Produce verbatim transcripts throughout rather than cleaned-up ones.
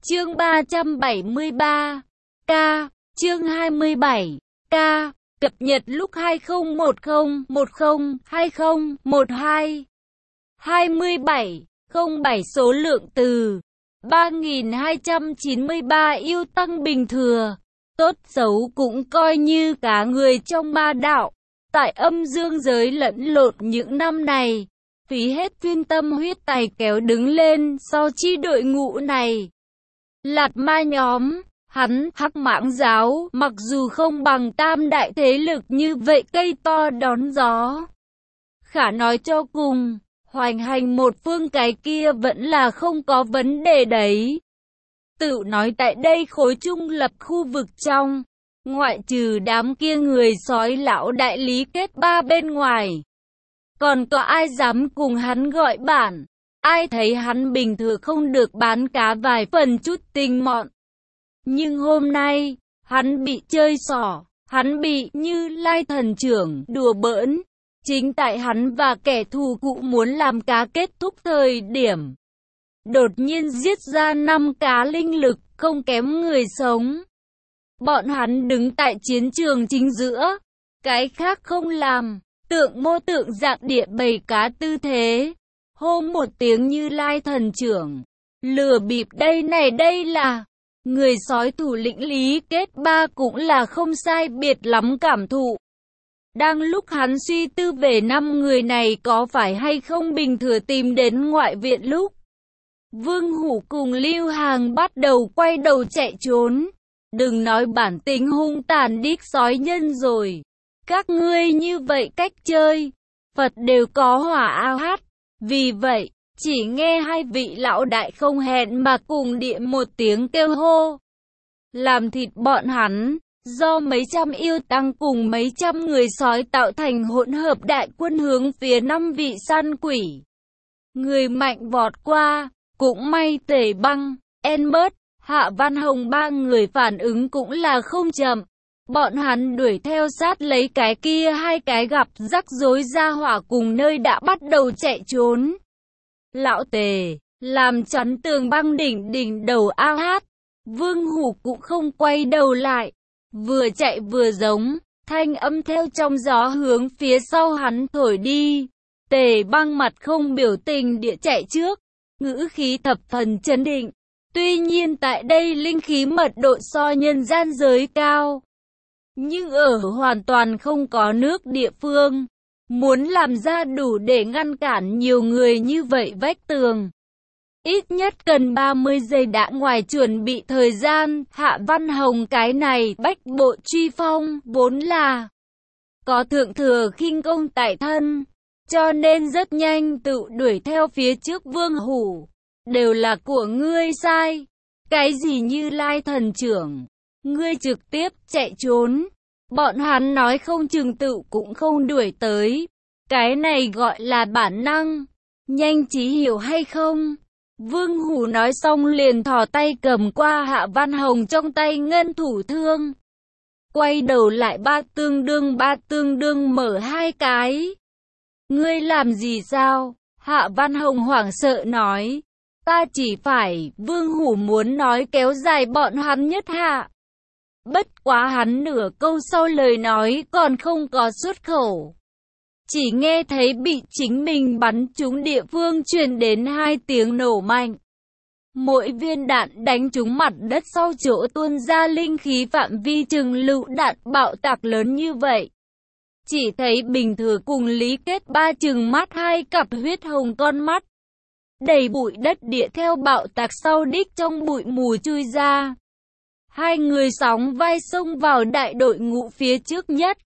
Chương ba trăm bảy mươi ba K, chương hai mươi bảy K, cập nhật lúc hai không một không một không hai không một hai hai mươi bảy không bảy số lượng từ ba nghìn hai trăm chín mươi ba yêu tăng bình thừa, tốt xấu cũng coi như cả người trong ma đạo, tại âm dương giới lẫn lộn những năm này, phí hết chuyên tâm huyết tài kéo đứng lên so chi đội ngũ này. Lạt ma nhóm, hắn, Hắc Mãng giáo, mặc dù không bằng tam đại thế lực như vậy cây to đón gió. Khả nói cho cùng, hoành hành một phương cái kia vẫn là không có vấn đề đấy. Tự nói tại đây khối trung lập khu vực trong, ngoại trừ đám kia người sói lão đại lý kết ba bên ngoài. Còn có ai dám cùng hắn gọi bản? Ai thấy hắn bình thường không được bán cá vài phần chút tình mọn. Nhưng hôm nay, hắn bị chơi xỏ, hắn bị Như Lai thần trưởng đùa bỡn. Chính tại hắn và kẻ thù cũ muốn làm cá kết thúc thời điểm. Đột nhiên giết ra năm cá linh lực không kém người sống. Bọn hắn đứng tại chiến trường chính giữa, cái khác không làm, tượng mô tượng dạng địa bầy cá tư thế. Hô một tiếng Như Lai thần trưởng, lừa bịp đây này đây là, người sói thủ lĩnh Lý Kết Ba cũng là không sai biệt lắm cảm thụ. Đang lúc hắn suy tư về năm người này có phải hay không bình thừa tìm đến ngoại viện lúc, Vương Hủ cùng Lưu Hàng bắt đầu quay đầu chạy trốn. Đừng nói bản tính hung tàn đít sói nhân rồi, các ngươi như vậy cách chơi, Phật đều có hỏa ao hát. Vì vậy, chỉ nghe hai vị lão đại không hẹn mà cùng địa một tiếng kêu hô. Làm thịt bọn hắn, do mấy trăm yêu tăng cùng mấy trăm người sói tạo thành hỗn hợp đại quân hướng phía năm vị săn quỷ. Người mạnh vọt qua, cũng may Tề Băng, Enbert, Hạ Văn Hồng ba người phản ứng cũng là không chậm. Bọn hắn đuổi theo sát lấy cái kia hai cái gặp rắc rối ra hỏa cùng nơi đã bắt đầu chạy trốn. Lão Tề, làm chắn tường băng đỉnh đỉnh đầu ao hát. Vương Hủ cũng không quay đầu lại. Vừa chạy vừa giống, thanh âm theo trong gió hướng phía sau hắn thổi đi. Tề Băng mặt không biểu tình địa chạy trước, ngữ khí thập phần chấn định. Tuy nhiên tại đây linh khí mật độ so nhân gian giới cao. Nhưng ở hoàn toàn không có nước địa phương, muốn làm ra đủ để ngăn cản nhiều người như vậy vách tường. Ít nhất cần ba mươi giây đã ngoài chuẩn bị thời gian. Hạ Văn Hồng cái này bách bộ truy phong vốn là có thượng thừa khinh công tại thân, cho nên rất nhanh tự đuổi theo phía trước Vương Hủ. Đều là của ngươi sai. Cái gì Như Lai thần trưởng, ngươi trực tiếp chạy trốn. Bọn hắn nói không chừng tự cũng không đuổi tới. Cái này gọi là bản năng. Nhanh trí hiểu hay không? Vương Hủ nói xong liền thò tay cầm qua Hạ Văn Hồng trong tay ngân thủ thương. Quay đầu lại ba tương đương ba tương đương mở hai cái. Ngươi làm gì sao? Hạ Văn Hồng hoảng sợ nói. Ta chỉ phải, Vương Hủ muốn nói kéo dài bọn hắn nhất hạ. Bất quá hắn nửa câu sau lời nói còn không có xuất khẩu. Chỉ nghe thấy bị chính mình bắn trúng địa phương truyền đến hai tiếng nổ mạnh. Mỗi viên đạn đánh trúng mặt đất sau chỗ tuôn ra linh khí phạm vi chừng lựu đạn bạo tạc lớn như vậy. Chỉ thấy Bình Thừa cùng Lý Kết Ba chừng mắt hai cặp huyết hồng con mắt. Đầy bụi đất địa theo bạo tạc sau đích trong bụi mù chui ra. Hai người sóng vai xông vào đại đội ngũ phía trước nhất.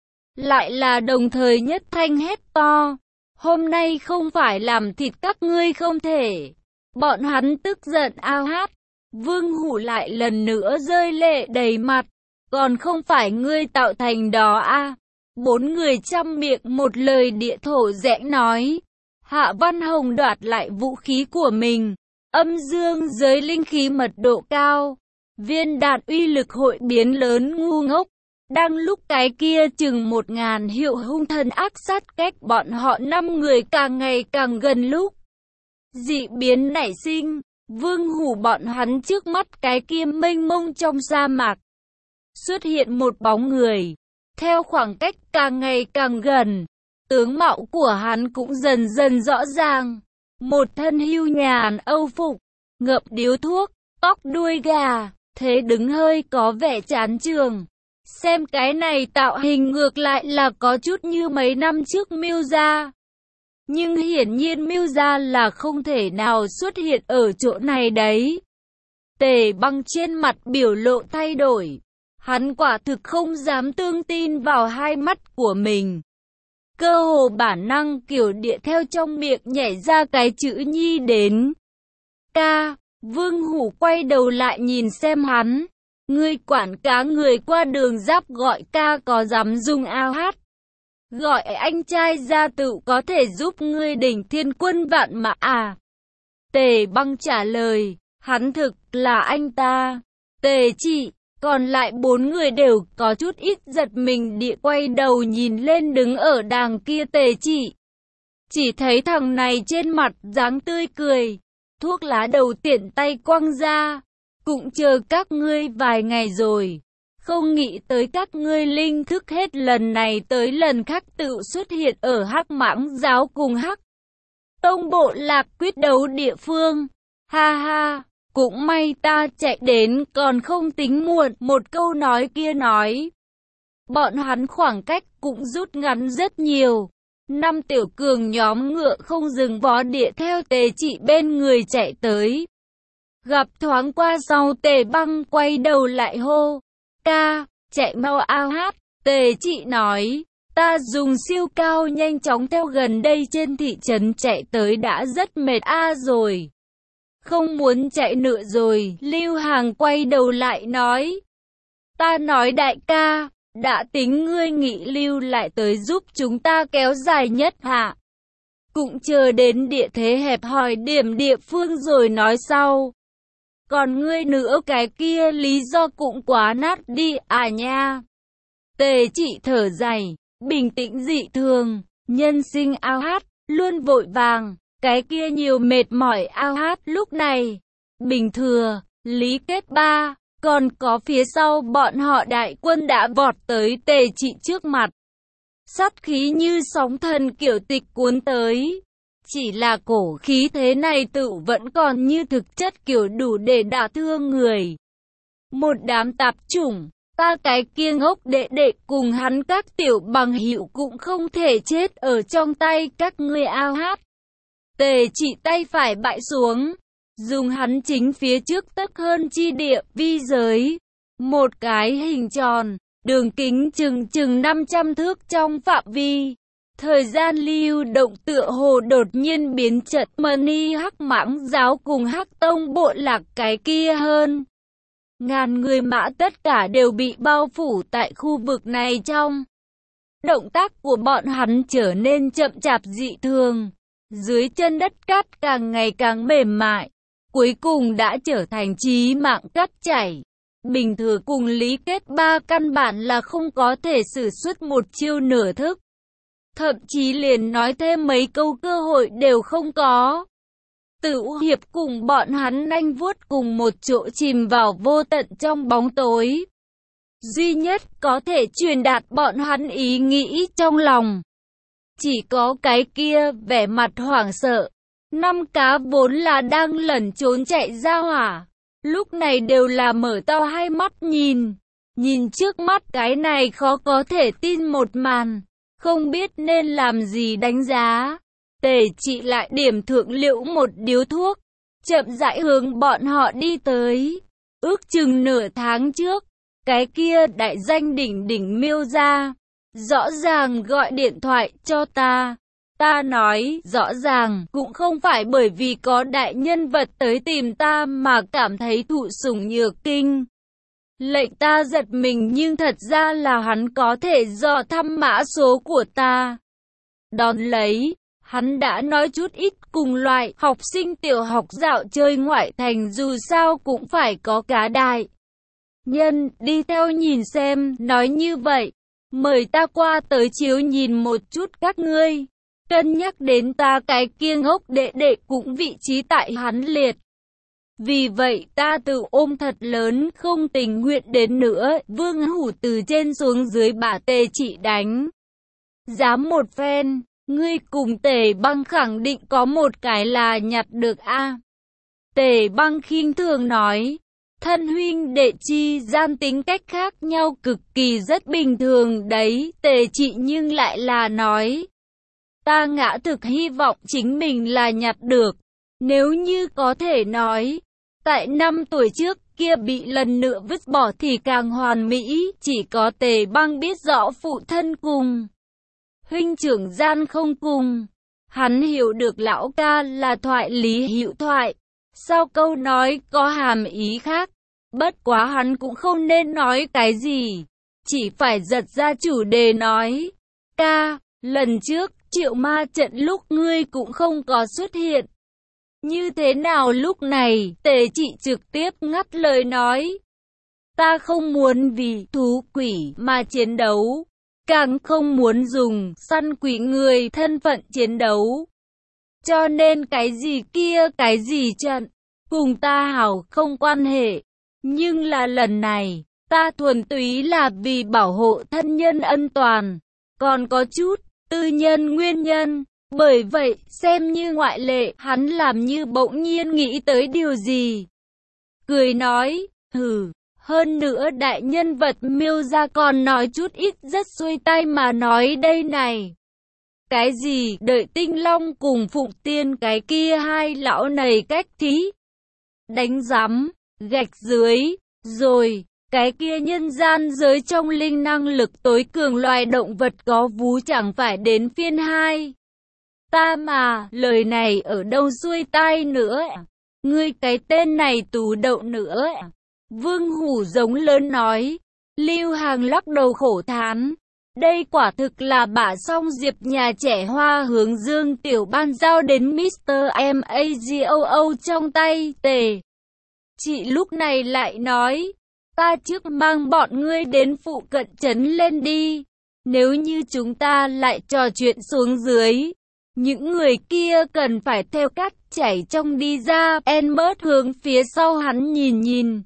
Lại là đồng thời nhất thanh hét to. Hôm nay không phải làm thịt các ngươi không thể. Bọn hắn tức giận ao hát. Vương Hủ lại lần nữa rơi lệ đầy mặt. Còn không phải ngươi tạo thành đó à? Bốn người chăm miệng một lời địa thổ rẽnh nói. Hạ Văn Hồng đoạt lại vũ khí của mình. Âm dương giới linh khí mật độ cao. Viên đạn uy lực hội biến lớn ngu ngốc. Đang lúc cái kia chừng một ngàn hiệu hung thần ác sát cách bọn họ năm người càng ngày càng gần lúc dị biến nảy sinh. Vương Hủ bọn hắn trước mắt cái kia mênh mông trong sa mạc. Xuất hiện một bóng người. Theo khoảng cách càng ngày càng gần, tướng mạo của hắn cũng dần dần rõ ràng. Một thân hưu nhàn âu phục, ngậm điếu thuốc, tóc đuôi gà, thế đứng hơi có vẻ chán trường. Xem cái này tạo hình ngược lại là có chút như mấy năm trước Miêu Gia. Nhưng hiển nhiên Miêu Gia là không thể nào xuất hiện ở chỗ này đấy. Tề Băng trên mặt biểu lộ thay đổi. Hắn quả thực không dám tương tin vào hai mắt của mình. Cơ hồ bản năng kiểu địa theo trong miệng nhảy ra cái chữ nhi đến. Ca, Vương Hủ quay đầu lại nhìn xem hắn. Ngươi quản cá người qua đường giáp gọi ca có dám dùng ao hát. Gọi anh trai ra tự có thể giúp ngươi đỉnh thiên quân vạn mã à. Tề Băng trả lời, hắn thực là anh ta. Tề Chị, còn lại bốn người đều có chút ít giật mình địa quay đầu nhìn lên đứng ở đàng kia Tề Chị. Chỉ thấy thằng này trên mặt dáng tươi cười, thuốc lá đầu tiện tay quăng ra. Cũng chờ các ngươi vài ngày rồi. Không nghĩ tới các ngươi linh thức hết lần này tới lần khác tự xuất hiện ở Hắc Mãng giáo cùng Hắc Tông bộ lạc quyết đấu địa phương. Ha ha, cũng may ta chạy đến còn không tính muộn. Một câu nói kia nói. Bọn hắn khoảng cách cũng rút ngắn rất nhiều. Năm tiểu cường nhóm ngựa không dừng vó địa theo Tề Chị bên người chạy tới. Gặp thoáng qua sau Tề Băng quay đầu lại hô. Ca, chạy mau ao hát. Tề Chị nói. Ta dùng siêu cao nhanh chóng theo gần đây trên thị trấn chạy tới đã rất mệt a rồi. Không muốn chạy nữa rồi. Lưu Hàng quay đầu lại nói. Ta nói đại ca, đã tính ngươi nghị lưu lại tới giúp chúng ta kéo dài nhất hả? Cũng chờ đến địa thế hẹp hòi điểm địa phương rồi nói sau. Còn ngươi nữa cái kia lý do cũng quá nát đi à nha. Tề Chị thở dài, bình tĩnh dị thường, nhân sinh ao hát, luôn vội vàng, cái kia nhiều mệt mỏi ao hát lúc này. Bình thừa, Lý Kết Ba, còn có phía sau bọn họ đại quân đã vọt tới Tề Chị trước mặt. Sát khí như sóng thần kiểu tịch cuốn tới. Chỉ là cổ khí thế này tự vẫn còn như thực chất kiểu đủ để đả thương người. Một đám tạp chủng, ta cái kia ngốc đệ đệ cùng hắn các tiểu bằng hữu cũng không thể chết ở trong tay các ngươi ao hát. Tề Chị tay phải bãi xuống, dùng hắn chính phía trước tấc hơn chi địa vi giới. Một cái hình tròn, đường kính chừng chừng năm trăm thước trong phạm vi. Thời gian lưu động tựa hồ đột nhiên biến trận Mani Hắc Mãng giáo cùng Hắc Tông bộ lạc cái kia hơn. Ngàn người mã tất cả đều bị bao phủ tại khu vực này trong. Động tác của bọn hắn trở nên chậm chạp dị thường. Dưới chân đất cát càng ngày càng mềm mại. Cuối cùng đã trở thành chí mạng cát chảy. Bình Thừa cùng Lý Kết Ba căn bản là không có thể sử xuất một chiêu nửa thức. Thậm chí liền nói thêm mấy câu cơ hội đều không có. Tử Hiệp cùng bọn hắn nanh vuốt cùng một chỗ chìm vào vô tận trong bóng tối. Duy nhất có thể truyền đạt bọn hắn ý nghĩ trong lòng. Chỉ có cái kia vẻ mặt hoảng sợ. Năm cá vốn là đang lẩn trốn chạy ra hỏa. Lúc này đều là mở to hai mắt nhìn. Nhìn trước mắt cái này khó có thể tin một màn. Không biết nên làm gì đánh giá. Tề Chị lại điểm thượng liễu một điếu thuốc. Chậm rãi hướng bọn họ đi tới. Ước chừng nửa tháng trước. Cái kia đại danh đỉnh đỉnh Miêu Gia. Rõ ràng gọi điện thoại cho ta. Ta nói rõ ràng cũng không phải bởi vì có đại nhân vật tới tìm ta mà cảm thấy thụ sủng nhược kinh. Lệnh ta giật mình nhưng thật ra là hắn có thể dò thăm mã số của ta. Đón lấy, hắn đã nói chút ít cùng loại học sinh tiểu học dạo chơi ngoại thành dù sao cũng phải có cá đại nhân đi theo nhìn xem, nói như vậy, mời ta qua tới chiếu nhìn một chút các ngươi. Cân nhắc đến ta cái kia ngốc đệ đệ cũng vị trí tại hắn liệt. Vì vậy ta tự ôm thật lớn, không tình nguyện đến nữa. Vương Hủ từ trên xuống dưới bả Tề Trị đánh. Dám một phen, ngươi cùng Tề Băng khẳng định có một cái là nhặt được a. Tề Băng khinh thường nói, thân huynh đệ chi gian tính cách khác nhau cực kỳ rất bình thường đấy. Tề Trị nhưng lại là nói, ta ngã thực hy vọng chính mình là nhặt được. Nếu như có thể nói, tại năm tuổi trước kia bị lần nữa vứt bỏ thì càng hoàn mỹ. Chỉ có Tề Băng biết rõ phụ thân cùng huynh trưởng gian không cùng. Hắn hiểu được lão ca là thoại lý hữu thoại, sau câu nói có hàm ý khác. Bất quá hắn cũng không nên nói cái gì, chỉ phải giật ra chủ đề nói, ca, lần trước Triệu Ma trận lúc ngươi cũng không có xuất hiện. Như thế nào lúc này? Tề Trị trực tiếp ngắt lời nói, ta không muốn vì thú quỷ mà chiến đấu, càng không muốn dùng săn quỷ người thân phận chiến đấu. Cho nên cái gì kia cái gì trận, cùng ta hảo không quan hệ. Nhưng là lần này, ta thuần túy là vì bảo hộ thân nhân ân toàn, còn có chút tư nhân nguyên nhân. Bởi vậy, xem như ngoại lệ, hắn làm như bỗng nhiên nghĩ tới điều gì. Cười nói, hừ, hơn nữa đại nhân vật Miêu gia còn nói chút ít rất xuôi tai mà nói đây này. Cái gì, đợi Tinh Long cùng Phụng Tiên cái kia hai lão này cách thí. Đánh giám, gạch dưới, rồi, cái kia nhân gian giới trong linh năng lực tối cường loài động vật có vú chẳng phải đến phiên hai. Ta mà, lời này ở đâu xuôi tai nữa, ngươi cái tên này tù đậu nữa. Vương Hủ giống lớn nói. Lưu Hàng lắc đầu khổ thán, đây quả thực là bả song diệp nhà trẻ Hoa Hướng Dương tiểu ban giao đến mít tơ Magoo trong tay. Tề Chị lúc này lại nói, ta trước mang bọn ngươi đến phụ cận trấn lên đi, nếu như chúng ta lại trò chuyện xuống dưới, những người kia cần phải theo cát chảy trong đi ra. Enbert hướng phía sau hắn nhìn nhìn,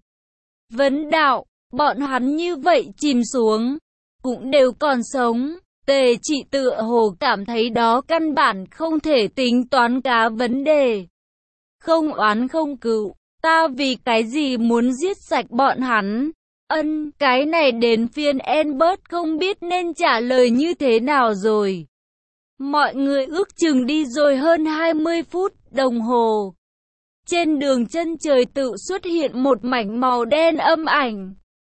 vấn đạo, bọn hắn như vậy chìm xuống, cũng đều còn sống. Tề Trị tựa hồ cảm thấy đó căn bản không thể tính toán cá vấn đề. Không oán không cừu, ta vì cái gì muốn giết sạch bọn hắn? Ân, cái này đến phiên Enbert không biết nên trả lời như thế nào rồi. Mọi người ước chừng đi rồi hơn hai mươi phút đồng hồ. Trên đường chân trời tự xuất hiện một mảnh màu đen âm ảnh.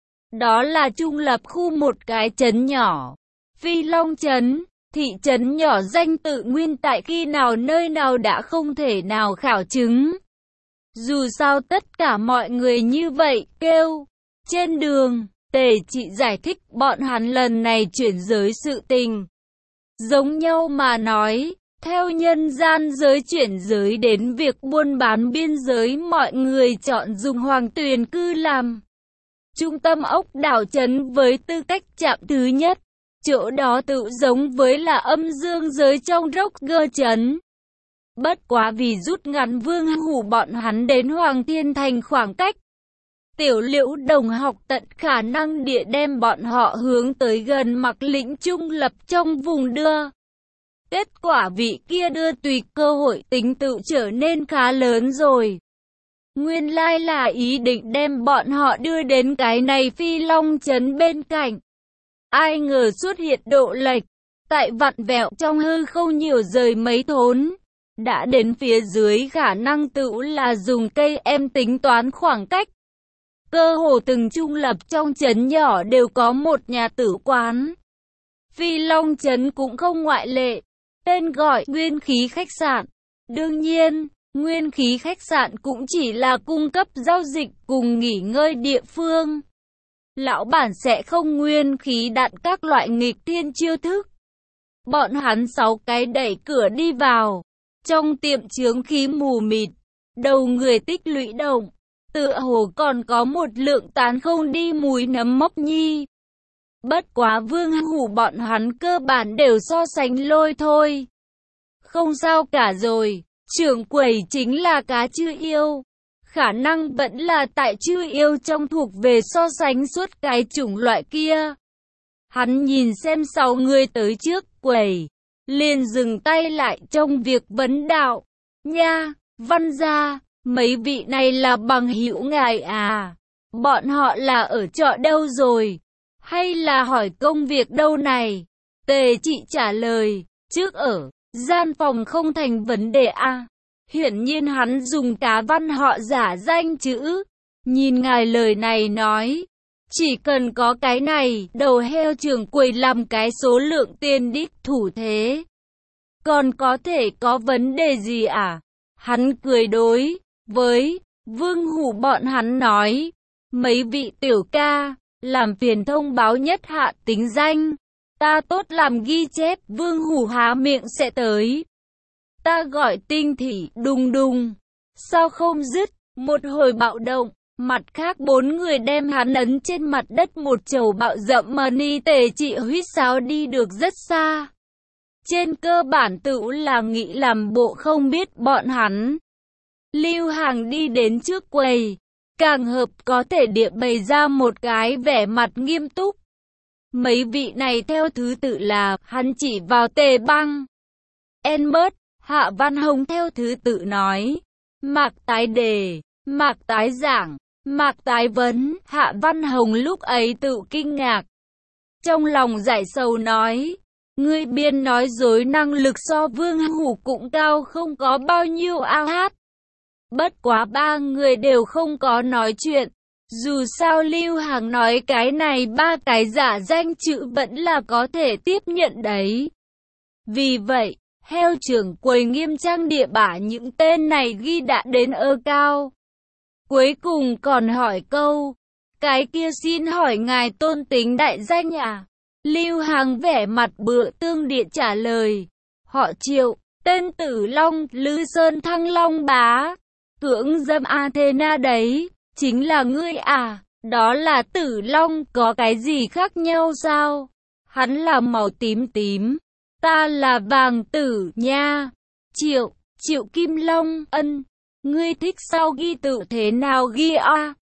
Đó là trung lập khu một cái trấn nhỏ, Phi Long Trấn. Thị trấn nhỏ danh tự nguyên tại khi nào nơi nào đã không thể nào khảo chứng. Dù sao tất cả mọi người như vậy kêu. Trên đường, Tề Trị giải thích bọn hắn lần này chuyển giới sự tình. Giống nhau mà nói, theo nhân gian giới chuyển giới đến việc buôn bán biên giới, mọi người chọn dùng Hoàng Tuyền Cư làm trung tâm ốc đảo trấn với tư cách trạm thứ nhất. Chỗ đó tự giống với là âm dương giới trong Rocker trấn. Bất quá vì rút ngắn Vương Hủ bọn hắn đến Hoàng Thiên Thành khoảng cách, Tiểu Liễu đồng học tận khả năng địa đem bọn họ hướng tới gần Mặc Lĩnh trung lập trong vùng đưa. Kết quả vị kia đưa tùy cơ hội tính tự trở nên khá lớn rồi. Nguyên lai là ý định đem bọn họ đưa đến cái này Phi Long Trấn bên cạnh. Ai ngờ xuất hiện độ lệch, tại vặn vẹo trong hư không nhiều rời mấy thốn. Đã đến phía dưới khả năng tự là dùng cây em tính toán khoảng cách. Cơ hồ từng trung lập trong trấn nhỏ đều có một nhà tử quán. Phi Long Trấn cũng không ngoại lệ. Tên gọi Nguyên Khí Khách Sạn. Đương nhiên, Nguyên Khí Khách Sạn cũng chỉ là cung cấp giao dịch cùng nghỉ ngơi địa phương. Lão bản sẽ không nguyên khí đạn các loại nghịch thiên chiêu thức. Bọn hắn sáu cái đẩy cửa đi vào. Trong tiệm chướng khí mù mịt, đầu người tích lũy động, tựa hồ còn có một lượng tán không đi mùi nấm mốc nhi. Bất quá Vương Hủ bọn hắn cơ bản đều so sánh lôi thôi. Không sao cả rồi, trưởng quầy chính là cá chưa yêu. khả năng vẫn là tại chư yêu trong thuộc về so sánh suốt cái chủng loại kia. Hắn nhìn xem sáu người tới trước quầy, liền dừng tay lại trong việc vấn đạo. Nha, Văn gia, mấy vị này là bằng hữu ngài à? Bọn họ là ở trọ đâu rồi? Hay là hỏi công việc đâu này? Tề Trị trả lời, trước ở gian phòng không thành vấn đề à? Hiển nhiên hắn dùng cá văn họ giả danh chữ. Nhìn ngài lời này nói, chỉ cần có cái này, đầu heo trưởng quầy làm cái số lượng tiền đích thủ thế. Còn có thể có vấn đề gì à? Hắn cười đối với Vương Hủ bọn hắn nói, mấy vị tiểu ca, làm phiền thông báo nhất hạ tính danh. Ta tốt làm ghi chép, Vương Hủ há miệng sẽ tới. Ta gọi Tinh Thị, đùng đùng. Sao không dứt, một hồi bạo động. Mặt khác bốn người đem hắn ấn trên mặt đất một chầu bạo dậm mà ni Tề Trị huýt sáo đi được rất xa. Trên cơ bản tự là nghĩ làm bộ không biết bọn hắn. Lưu Hàng đi đến trước quầy, càng hợp có thể địa bày ra một cái vẻ mặt nghiêm túc. Mấy vị này theo thứ tự là, hắn chỉ vào Tề Băng, Enbert, Hạ Văn Hồng theo thứ tự nói, Mạc Tái Đề, Mạc Tái Giảng, Mạc Tái Vấn. Hạ Văn Hồng lúc ấy tự kinh ngạc, trong lòng giải sầu nói, ngươi biên nói dối năng lực so Vương Hủ cũng cao không có bao nhiêu ao hát. Bất quá ba người đều không có nói chuyện. Dù sao Lưu Hàng nói cái này ba cái giả danh chữ vẫn là có thể tiếp nhận đấy. Vì vậy, heo trưởng quầy nghiêm trang địa bả những tên này ghi đã đến ơ cao. Cuối cùng còn hỏi câu, cái kia xin hỏi ngài tôn tính đại danh à? Lưu Hàng vẻ mặt bựa tương địa trả lời, họ Triệu, tên Tử Long, Lư Sơn Thăng Long Bá, cưỡng dâm Athena đấy, chính là ngươi à? Đó là Tử Long, có cái gì khác nhau sao? Hắn là màu tím tím, ta là vàng tử nha. Triệu, Triệu Kim Long, ân, ngươi thích sao ghi tự thế nào ghi a?